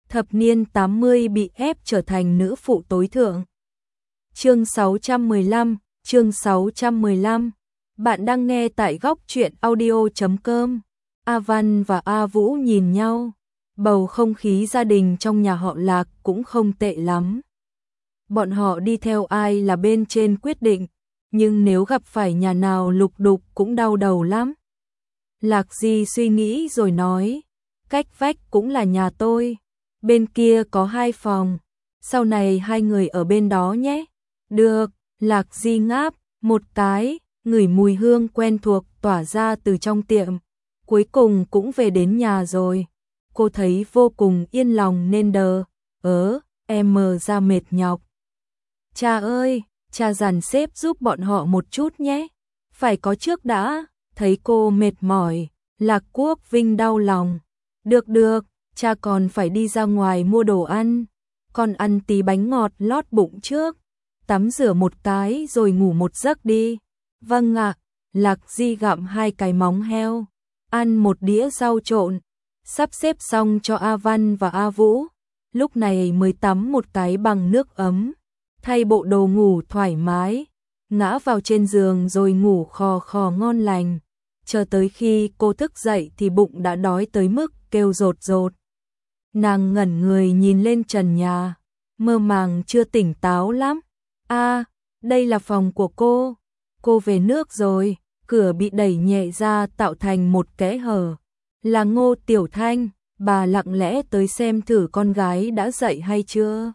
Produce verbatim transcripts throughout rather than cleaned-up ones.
thập niên tám mươi bị ép trở thành nữ phụ tối thượng. Chương sáu trăm mười lăm, chương sáu trăm mười lăm. Bạn đang nghe tại góc truyện audio chấm com. A Văn và A Vũ nhìn nhau, bầu không khí gia đình trong nhà họ Lạc cũng không tệ lắm. Bọn họ đi theo ai là bên trên quyết định, nhưng nếu gặp phải nhà nào lục đục cũng đau đầu lắm. Lạc Di suy nghĩ rồi nói, cách vách cũng là nhà tôi, bên kia có hai phòng, sau này hai người ở bên đó nhé. Được, Lạc Di ngáp một cái, ngửi mùi hương quen thuộc tỏa ra từ trong tiệm, cuối cùng cũng về đến nhà rồi. Cô thấy vô cùng yên lòng nên đờ, ớ, em mờ ra mệt nhọc. Cha ơi, cha dàn xếp giúp bọn họ một chút nhé, phải có trước đã. Thấy cô mệt mỏi, Lạc Quốc Vinh đau lòng. Được được, cha còn phải đi ra ngoài mua đồ ăn, con ăn tí bánh ngọt lót bụng trước, tắm rửa một cái rồi ngủ một giấc đi. Vâng ạ. Lạc Di gặm hai cái móng heo, ăn một đĩa rau trộn, sắp xếp xong cho A Văn và A Vũ, lúc này mới tắm một cái bằng nước ấm, thay bộ đồ ngủ thoải mái, ngã vào trên giường rồi ngủ khò khò ngon lành. Chờ tới khi cô thức dậy thì bụng đã đói tới mức kêu rột rột. Nàng ngẩn người nhìn lên trần nhà, mơ màng chưa tỉnh táo lắm. A, à, đây là phòng của cô. Cô về nước rồi. Cửa bị đẩy nhẹ ra tạo thành một kẽ hở. Là Ngô Tiểu Thanh, bà lặng lẽ tới xem thử con gái đã dậy hay chưa.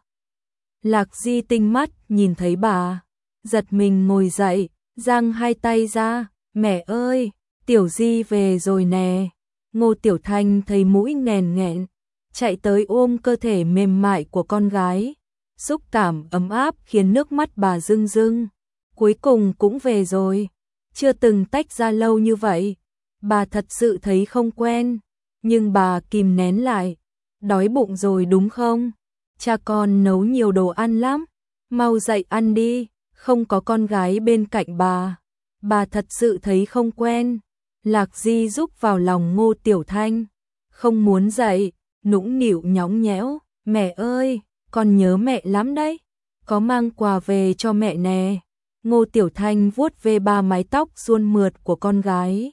Lạc Di tinh mắt nhìn thấy bà, giật mình ngồi dậy, giang hai tay ra, mẹ ơi, Tiểu Di về rồi nè. Ngô Tiểu Thanh thấy mũi nghèn nghẹn, chạy tới ôm cơ thể mềm mại của con gái, xúc cảm ấm áp khiến nước mắt bà rưng rưng. Cuối cùng cũng về rồi, chưa từng tách ra lâu như vậy, bà thật sự thấy không quen, nhưng bà kìm nén lại. Đói bụng rồi đúng không? Cha con nấu nhiều đồ ăn lắm, mau dậy ăn đi. Không có con gái bên cạnh bà, bà thật sự thấy không quen. Lạc Di rúc vào lòng Ngô Tiểu Thanh, không muốn dậy, nũng nịu nhõng nhẽo, mẹ ơi, con nhớ mẹ lắm đấy, có mang quà về cho mẹ nè. Ngô Tiểu Thanh vuốt về ba mái tóc suôn mượt của con gái,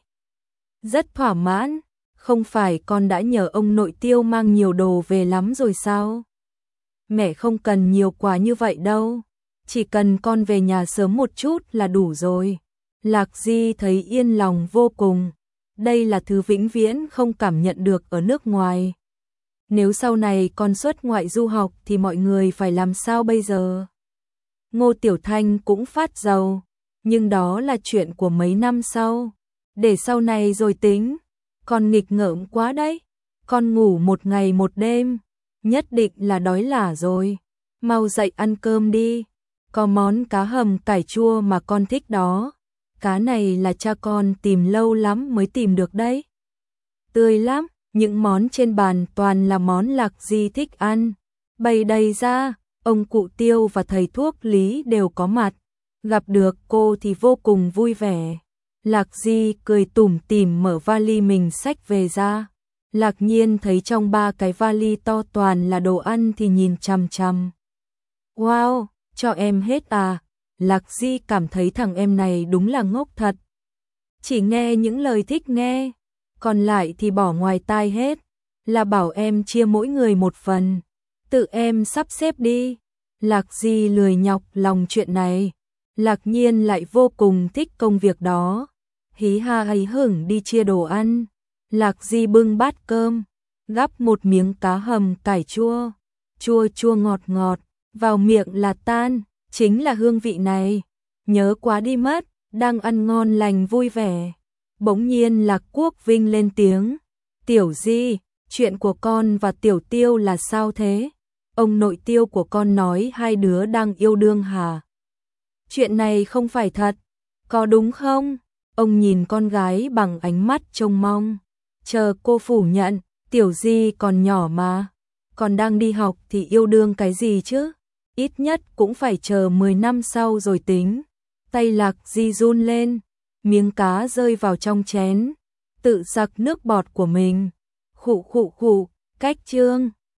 rất thỏa mãn. Không phải con đã nhờ ông nội Tiêu mang nhiều đồ về lắm rồi sao? Mẹ không cần nhiều quà như vậy đâu, chỉ cần con về nhà sớm một chút là đủ rồi. Lạc Di thấy yên lòng vô cùng, đây là thứ vĩnh viễn không cảm nhận được ở nước ngoài. Nếu sau này con xuất ngoại du học thì mọi người phải làm sao bây giờ? Ngô Tiểu Thanh cũng phát rầu, nhưng đó là chuyện của mấy năm sau, để sau này rồi tính. Con nghịch ngợm quá đấy, con ngủ một ngày một đêm, nhất định là đói lả rồi. Mau dậy ăn cơm đi, có món cá hầm cải chua mà con thích đó. Cá này là cha con tìm lâu lắm mới tìm được đấy. Tươi lắm, những món trên bàn toàn là món Lạc Di thích ăn. Bày đầy ra, ông cụ Tiêu và thầy thuốc Lý đều có mặt. Gặp được cô thì vô cùng vui vẻ. Lạc Di cười tủm tỉm mở vali mình xách về ra. Lạc Nhiên thấy trong ba cái vali to toàn là đồ ăn thì nhìn chằm chằm. Wow, cho em hết à? Lạc Di cảm thấy thằng em này đúng là ngốc thật. Chỉ nghe những lời thích nghe, còn lại thì bỏ ngoài tai hết. Là bảo em chia mỗi người một phần, tự em sắp xếp đi. Lạc Di lười nhọc lòng chuyện này. Lạc Nhiên lại vô cùng thích công việc đó, hí ha hí hửng đi chia đồ ăn. Lạc Di bưng bát cơm, gắp một miếng cá hầm cải chua, chua chua ngọt ngọt, vào miệng là tan, chính là hương vị này. Nhớ quá đi mất, đang ăn ngon lành vui vẻ. Bỗng nhiên Lạc Quốc Vinh lên tiếng, Tiểu Di, chuyện của con và Tiểu Tiêu là sao thế? Ông nội Tiêu của con nói hai đứa đang yêu đương hả? Chuyện này không phải thật, có đúng không? Ông nhìn con gái bằng ánh mắt trông mong. Chờ cô phủ nhận, Tiểu Di còn nhỏ mà, còn đang đi học thì yêu đương cái gì chứ? Ít nhất cũng phải chờ mười năm sau rồi tính. Tay Lạc Di run lên, miếng cá rơi vào trong chén, tự sặc nước bọt của mình. Khụ khụ khụ, cách chương.